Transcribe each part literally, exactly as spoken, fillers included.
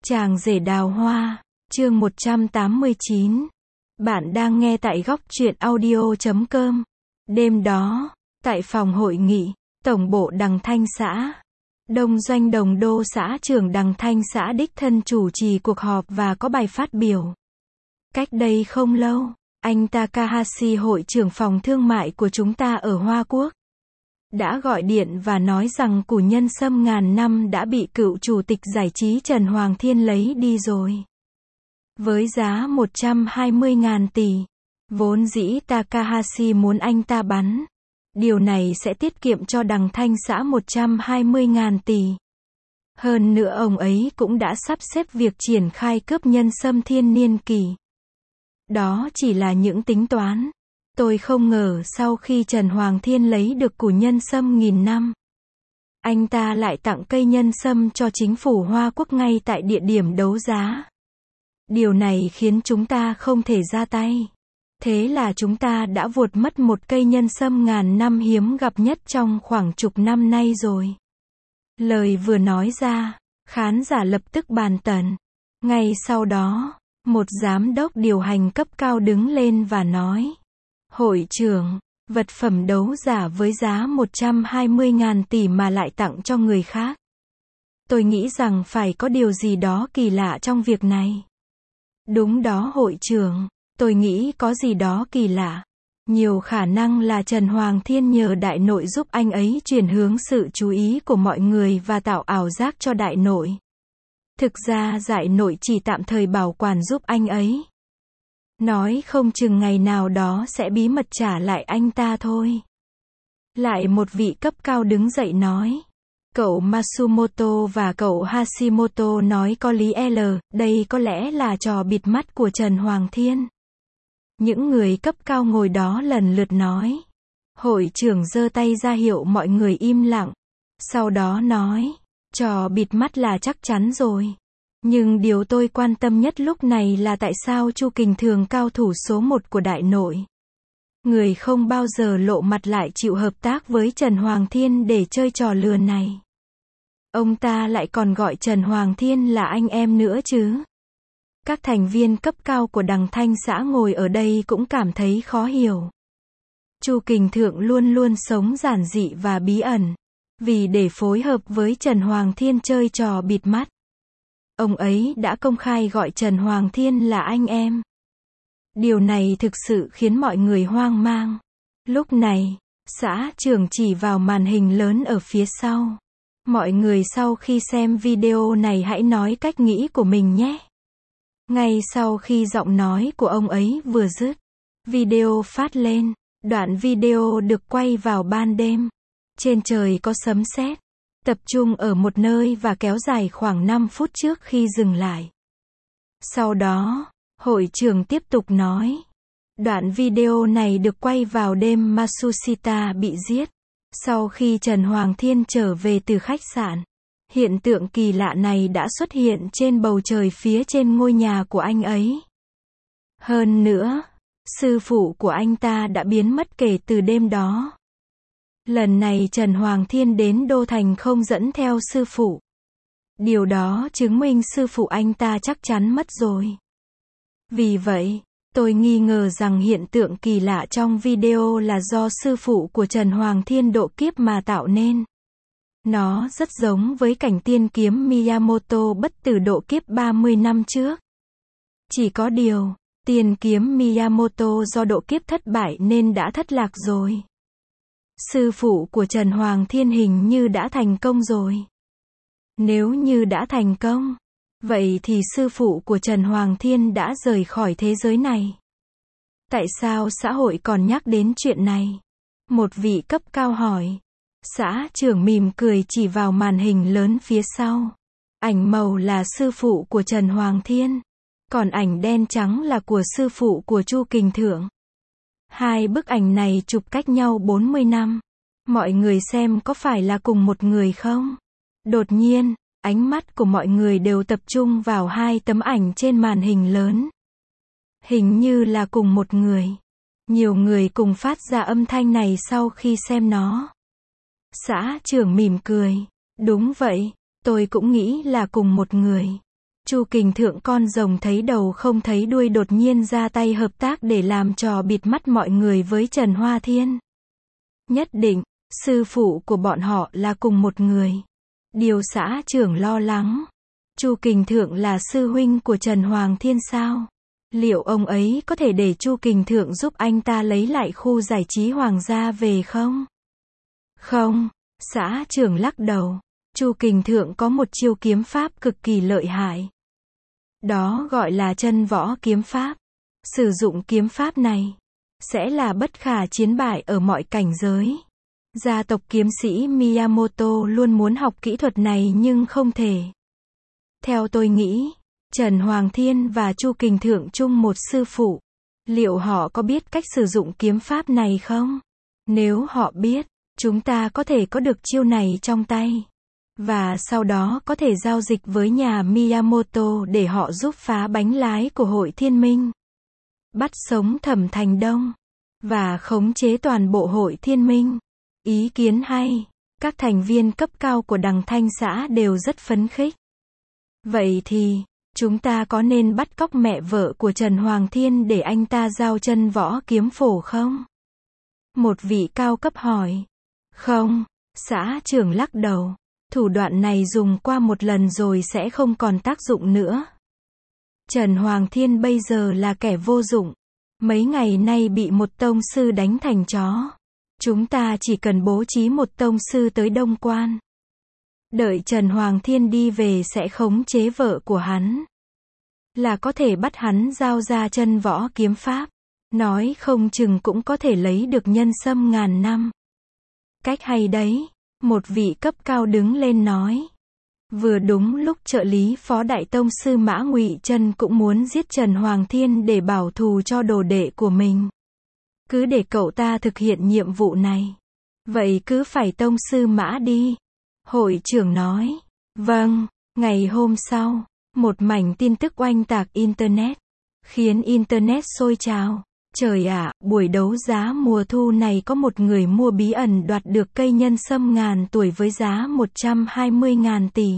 Chàng rể đào hoa, chương một trăm tám mươi chín. Bạn đang nghe tại góc truyện audio chấm com. Đêm đó, tại phòng hội nghị, tổng bộ Đằng Thanh xã, Đông Doanh Đồng Đô xã trưởng Đằng Thanh xã đích thân chủ trì cuộc họp và có bài phát biểu. Cách đây không lâu, anh Takahashi, hội trưởng phòng thương mại của chúng ta ở Hoa Quốc, đã gọi điện và nói rằng củ nhân sâm ngàn năm đã bị cựu chủ tịch giải trí Trần Hoàng Thiên lấy đi rồi. Với giá một trăm hai mươi nghìn tỷ, vốn dĩ Takahashi muốn anh ta bắn. Điều này sẽ tiết kiệm cho Đằng Thanh xã một trăm hai mươi nghìn tỷ. Hơn nữa ông ấy cũng đã sắp xếp việc triển khai cướp nhân sâm thiên niên kỳ. Đó chỉ là những tính toán. Tôi không ngờ sau khi Trần Hoàng Thiên lấy được củ nhân sâm nghìn năm, anh ta lại tặng cây nhân sâm cho chính phủ Hoa Quốc ngay tại địa điểm đấu giá. Điều này khiến chúng ta không thể ra tay. Thế là chúng ta đã vuột mất một cây nhân sâm ngàn năm hiếm gặp nhất trong khoảng chục năm nay rồi. Lời vừa nói ra, khán giả lập tức bàn tần. Ngay sau đó, một giám đốc điều hành cấp cao đứng lên và nói: Hội trưởng, vật phẩm đấu giả với giá một trăm hai mươi nghìn tỷ mà lại tặng cho người khác. Tôi nghĩ rằng phải có điều gì đó kỳ lạ trong việc này. Đúng đó hội trưởng, tôi nghĩ có gì đó kỳ lạ. Nhiều khả năng là Trần Hoàng Thiên nhờ đại nội giúp anh ấy chuyển hướng sự chú ý của mọi người và tạo ảo giác cho đại nội. Thực ra đại nội chỉ tạm thời bảo quản giúp anh ấy. Nói không chừng ngày nào đó sẽ bí mật trả lại anh ta thôi. Lại một vị cấp cao đứng dậy nói. Cậu Matsumoto và cậu Hashimoto nói có lý L, đây có lẽ là trò bịt mắt của Trần Hoàng Thiên. Những người cấp cao ngồi đó lần lượt nói. Hội trưởng giơ tay ra hiệu mọi người im lặng. Sau đó nói, trò bịt mắt là chắc chắn rồi. Nhưng điều tôi quan tâm nhất lúc này là tại sao Chu Kình Thường, cao thủ số một của đại nội, người không bao giờ lộ mặt, lại chịu hợp tác với Trần Hoàng Thiên để chơi trò lừa này. Ông ta lại còn gọi Trần Hoàng Thiên là anh em nữa chứ. Các thành viên cấp cao của Đằng Thanh xã ngồi ở đây cũng cảm thấy khó hiểu. Chu Kình Thượng luôn luôn sống giản dị và bí ẩn. Vì để phối hợp với Trần Hoàng Thiên chơi trò bịt mắt, ông ấy đã công khai gọi Trần Hoàng Thiên là anh em. Điều này thực sự khiến mọi người hoang mang. Lúc này, xã trưởng chỉ vào màn hình lớn ở phía sau. Mọi người sau khi xem video này hãy nói cách nghĩ của mình nhé. Ngay sau khi giọng nói của ông ấy vừa dứt, video phát lên. Đoạn video được quay vào ban đêm. Trên trời có sấm sét, tập trung ở một nơi và kéo dài khoảng năm phút trước khi dừng lại. Sau đó, hội trưởng tiếp tục nói. Đoạn video này được quay vào đêm Matsushita bị giết. Sau khi Trần Hoàng Thiên trở về từ khách sạn, hiện tượng kỳ lạ này đã xuất hiện trên bầu trời phía trên ngôi nhà của anh ấy. Hơn nữa, sư phụ của anh ta đã biến mất kể từ đêm đó. Lần này Trần Hoàng Thiên đến Đô Thành không dẫn theo sư phụ. Điều đó chứng minh sư phụ anh ta chắc chắn mất rồi. Vì vậy, tôi nghi ngờ rằng hiện tượng kỳ lạ trong video là do sư phụ của Trần Hoàng Thiên độ kiếp mà tạo nên. Nó rất giống với cảnh tiên kiếm Miyamoto bất tử độ kiếp ba mươi năm trước. Chỉ có điều, tiên kiếm Miyamoto do độ kiếp thất bại nên đã thất lạc rồi. Sư phụ của Trần Hoàng Thiên hình như đã thành công rồi. Nếu như đã thành công, vậy thì sư phụ của Trần Hoàng Thiên đã rời khỏi thế giới này. Tại sao xã hội còn nhắc đến chuyện này? Một vị cấp cao hỏi. Xã trưởng mỉm cười chỉ vào màn hình lớn phía sau. Ảnh màu là sư phụ của Trần Hoàng Thiên. Còn ảnh đen trắng là của sư phụ của Chu Kình Thượng. Hai bức ảnh này chụp cách nhau bốn mươi năm. Mọi người xem có phải là cùng một người không? Đột nhiên, ánh mắt của mọi người đều tập trung vào hai tấm ảnh trên màn hình lớn. Hình như là cùng một người. Nhiều người cùng phát ra âm thanh này sau khi xem nó. Xã trưởng mỉm cười. Đúng vậy, tôi cũng nghĩ là cùng một người. Chu Kình Thượng con rồng thấy đầu không thấy đuôi đột nhiên ra tay hợp tác để làm trò bịt mắt mọi người với Trần Hoa Thiên. Nhất định, sư phụ của bọn họ là cùng một người. Điều xã trưởng lo lắng. Chu Kình Thượng là sư huynh của Trần Hoàng Thiên sao? Liệu ông ấy có thể để Chu Kình Thượng giúp anh ta lấy lại khu giải trí hoàng gia về không? Không, xã trưởng lắc đầu. Chu Kình Thượng có một chiêu kiếm pháp cực kỳ lợi hại. Đó gọi là chân võ kiếm pháp. Sử dụng kiếm pháp này sẽ là bất khả chiến bại ở mọi cảnh giới. Gia tộc kiếm sĩ Miyamoto luôn muốn học kỹ thuật này nhưng không thể. Theo tôi nghĩ, Trần Hoàng Thiên và Chu Kình Thượng chung một sư phụ. Liệu họ có biết cách sử dụng kiếm pháp này không? Nếu họ biết, chúng ta có thể có được chiêu này trong tay. Và sau đó có thể giao dịch với nhà Miyamoto để họ giúp phá bánh lái của Hội Thiên Minh. Bắt sống Thẩm Thành Đông. Và khống chế toàn bộ Hội Thiên Minh. Ý kiến hay. Các thành viên cấp cao của Đằng Thanh xã đều rất phấn khích. Vậy thì, chúng ta có nên bắt cóc mẹ vợ của Trần Hoàng Thiên để anh ta giao chân võ kiếm phổ không? Một vị cao cấp hỏi. Không, xã trưởng lắc đầu. Thủ đoạn này dùng qua một lần rồi sẽ không còn tác dụng nữa. Trần Hoàng Thiên bây giờ là kẻ vô dụng. Mấy ngày nay bị một tông sư đánh thành chó. Chúng ta chỉ cần bố trí một tông sư tới Đông Quan. Đợi Trần Hoàng Thiên đi về sẽ khống chế vợ của hắn. Là có thể bắt hắn giao ra chân võ kiếm pháp. Nói không chừng cũng có thể lấy được nhân sâm ngàn năm. Cách hay đấy. Một vị cấp cao đứng lên nói. Vừa đúng lúc trợ lý phó đại tông sư Mã Ngụy Trân cũng muốn giết Trần Hoàng Thiên để bảo thù cho đồ đệ của mình. Cứ để cậu ta thực hiện nhiệm vụ này. Vậy cứ phải tông sư Mã đi. Hội trưởng nói. Vâng. Ngày hôm sau, một mảnh tin tức oanh tạc Internet. Khiến Internet sôi trào. Trời ạ, buổi đấu giá mùa thu này có một người mua bí ẩn đoạt được cây nhân sâm ngàn tuổi với giá một trăm hai mươi ngàn tỷ.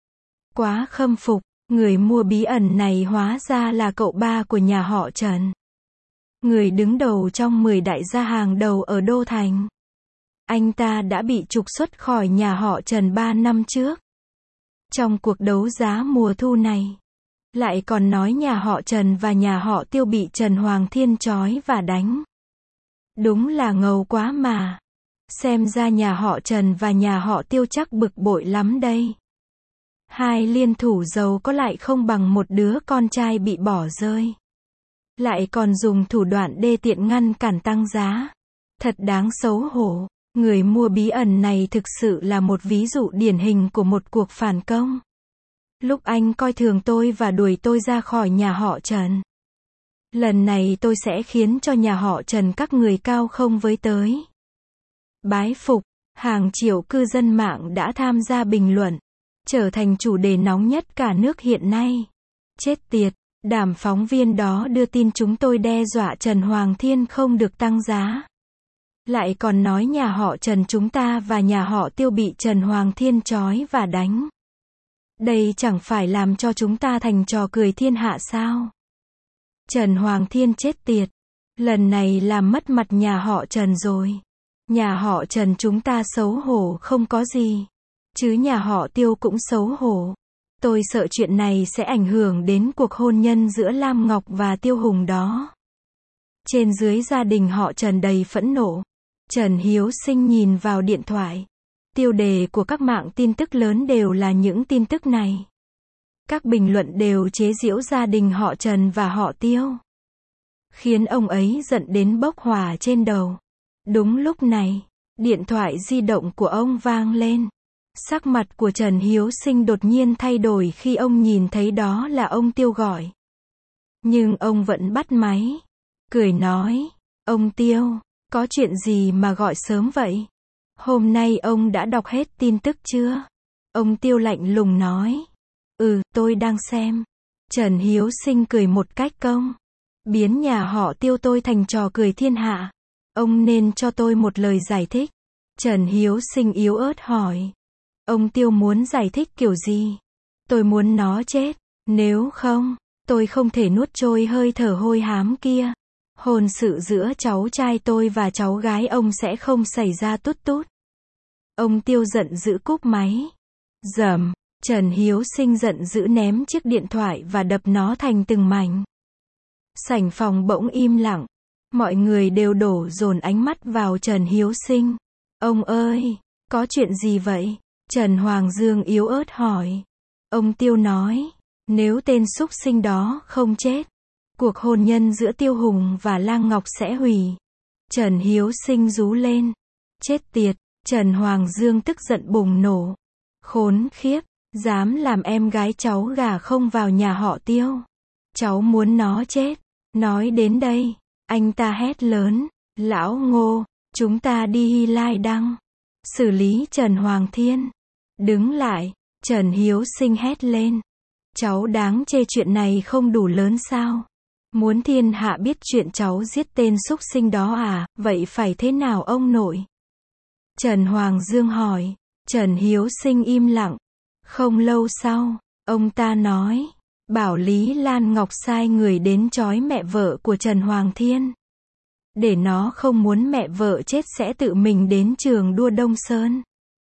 Quá khâm phục, người mua bí ẩn này hóa ra là cậu ba của nhà họ Trần. Người đứng đầu trong mười đại gia hàng đầu ở Đô Thành. Anh ta đã bị trục xuất khỏi nhà họ Trần ba năm trước. Trong cuộc đấu giá mùa thu này. Lại còn nói nhà họ Trần và nhà họ Tiêu bị Trần Hoàng Thiên trói và đánh. Đúng là ngầu quá mà. Xem ra nhà họ Trần và nhà họ Tiêu chắc bực bội lắm đây. Hai liên thủ giàu có lại không bằng một đứa con trai bị bỏ rơi. Lại còn dùng thủ đoạn đê tiện ngăn cản tăng giá. Thật đáng xấu hổ. Người mua bí ẩn này thực sự là một ví dụ điển hình của một cuộc phản công. Lúc anh coi thường tôi và đuổi tôi ra khỏi nhà họ Trần. Lần này tôi sẽ khiến cho nhà họ Trần các người cao không với tới. Bái phục, hàng triệu cư dân mạng đã tham gia bình luận. Trở thành chủ đề nóng nhất cả nước hiện nay. Chết tiệt, đám phóng viên đó đưa tin chúng tôi đe dọa Trần Hoàng Thiên không được tăng giá. Lại còn nói nhà họ Trần chúng ta và nhà họ Tiêu bị Trần Hoàng Thiên trói và đánh. Đây chẳng phải làm cho chúng ta thành trò cười thiên hạ sao? Trần Hoàng Thiên chết tiệt. Lần này làm mất mặt nhà họ Trần rồi. Nhà họ Trần chúng ta xấu hổ không có gì. Chứ nhà họ Tiêu cũng xấu hổ. Tôi sợ chuyện này sẽ ảnh hưởng đến cuộc hôn nhân giữa Lam Ngọc và Tiêu Hùng đó. Trên dưới gia đình họ Trần đầy phẫn nộ. Trần Hiếu Sinh nhìn vào điện thoại. Tiêu đề của các mạng tin tức lớn đều là những tin tức này. Các bình luận đều chế giễu gia đình họ Trần và họ Tiêu. Khiến ông ấy giận đến bốc hỏa trên đầu. Đúng lúc này, điện thoại di động của ông vang lên. Sắc mặt của Trần Hiếu Sinh đột nhiên thay đổi khi ông nhìn thấy đó là ông Tiêu gọi. Nhưng ông vẫn bắt máy. Cười nói, ông Tiêu, có chuyện gì mà gọi sớm vậy? Hôm nay ông đã đọc hết tin tức chưa? Ông Tiêu lạnh lùng nói. Ừ, tôi đang xem. Trần Hiếu Sinh cười một cách công. Biến nhà họ Tiêu tôi thành trò cười thiên hạ. Ông nên cho tôi một lời giải thích. Trần Hiếu Sinh yếu ớt hỏi. Ông Tiêu muốn giải thích kiểu gì? Tôi muốn nó chết. Nếu không, tôi không thể nuốt trôi hơi thở hôi hám kia. Hôn sự giữa cháu trai tôi và cháu gái ông sẽ không xảy ra tút tút. Ông Tiêu giận dữ cúp máy. Dầm, Trần Hiếu Sinh giận dữ ném chiếc điện thoại và đập nó thành từng mảnh. Sảnh phòng bỗng im lặng. Mọi người đều đổ dồn ánh mắt vào Trần Hiếu Sinh. Ông ơi, có chuyện gì vậy? Trần Hoàng Dương yếu ớt hỏi. Ông Tiêu nói, nếu tên súc sinh đó không chết, cuộc hôn nhân giữa Tiêu Hùng và Lang Ngọc sẽ hủy. Trần Hiếu Sinh rú lên. Chết tiệt, Trần Hoàng Dương tức giận bùng nổ. Khốn khiếp, dám làm em gái cháu gả không vào nhà họ Tiêu. Cháu muốn nó chết. Nói đến đây, anh ta hét lớn, lão Ngô, chúng ta đi Hy Lai Đăng. Xử lý Trần Hoàng Thiên. Đứng lại, Trần Hiếu Sinh hét lên. Cháu đáng chê chuyện này không đủ lớn sao? Muốn thiên hạ biết chuyện cháu giết tên súc sinh đó à, vậy phải thế nào ông nội? Trần Hoàng Dương hỏi. Trần Hiếu Sinh im lặng. Không lâu sau, ông ta nói, bảo Lý Lan Ngọc sai người đến trói mẹ vợ của Trần Hoàng Thiên. Để nó không muốn mẹ vợ chết sẽ tự mình đến trường đua Đông Sơn.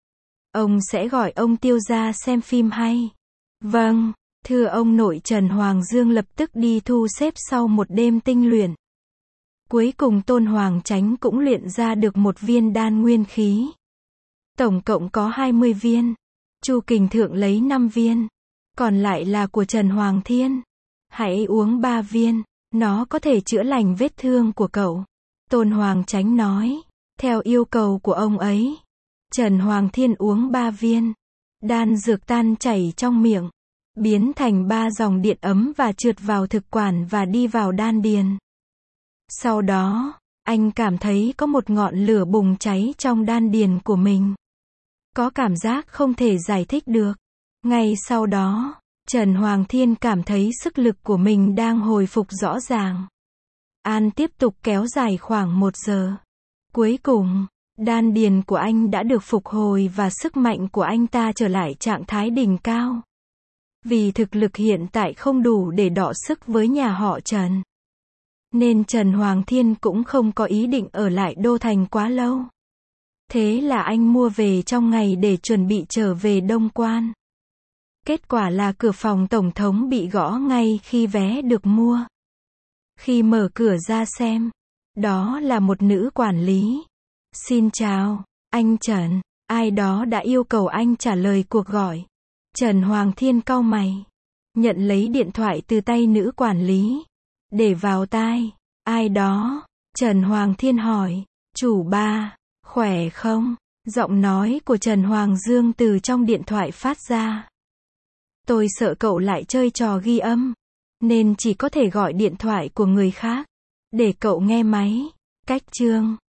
Ông sẽ gọi ông Tiêu ra xem phim hay. Vâng, thưa ông nội. Trần Hoàng Dương lập tức đi thu xếp sau một đêm tinh luyện. Cuối cùng Tôn Hoàng Chánh cũng luyện ra được một viên đan nguyên khí. Tổng cộng có hai mươi viên. Chu Kình Thượng lấy năm viên. Còn lại là của Trần Hoàng Thiên. Hãy uống ba viên. Nó có thể chữa lành vết thương của cậu. Tôn Hoàng Chánh nói. Theo yêu cầu của ông ấy. Trần Hoàng Thiên uống ba viên. Đan dược tan chảy trong miệng. Biến thành ba dòng điện ấm và trượt vào thực quản và đi vào đan điền. Sau đó, anh cảm thấy có một ngọn lửa bùng cháy trong đan điền của mình. Có cảm giác không thể giải thích được. Ngay sau đó, Trần Hoàng Thiên cảm thấy sức lực của mình đang hồi phục rõ ràng. An tiếp tục kéo dài khoảng một giờ. Cuối cùng, đan điền của anh đã được phục hồi và sức mạnh của anh ta trở lại trạng thái đỉnh cao. Vì thực lực hiện tại không đủ để đọ sức với nhà họ Trần, nên Trần Hoàng Thiên cũng không có ý định ở lại Đô Thành quá lâu. Thế là anh mua về trong ngày để chuẩn bị trở về Đông Quan. Kết quả là cửa phòng tổng thống bị gõ ngay khi vé được mua. Khi mở cửa ra xem, đó là một nữ quản lý. Xin chào, anh Trần, ai đó đã yêu cầu anh trả lời cuộc gọi. Trần Hoàng Thiên cau mày, nhận lấy điện thoại từ tay nữ quản lý, để vào tai. Ai đó? Trần Hoàng Thiên hỏi. Chủ ba, khỏe không? Giọng nói của Trần Hoàng Dương từ trong điện thoại phát ra. Tôi sợ cậu lại chơi trò ghi âm, nên chỉ có thể gọi điện thoại của người khác, để cậu nghe máy. Cách chương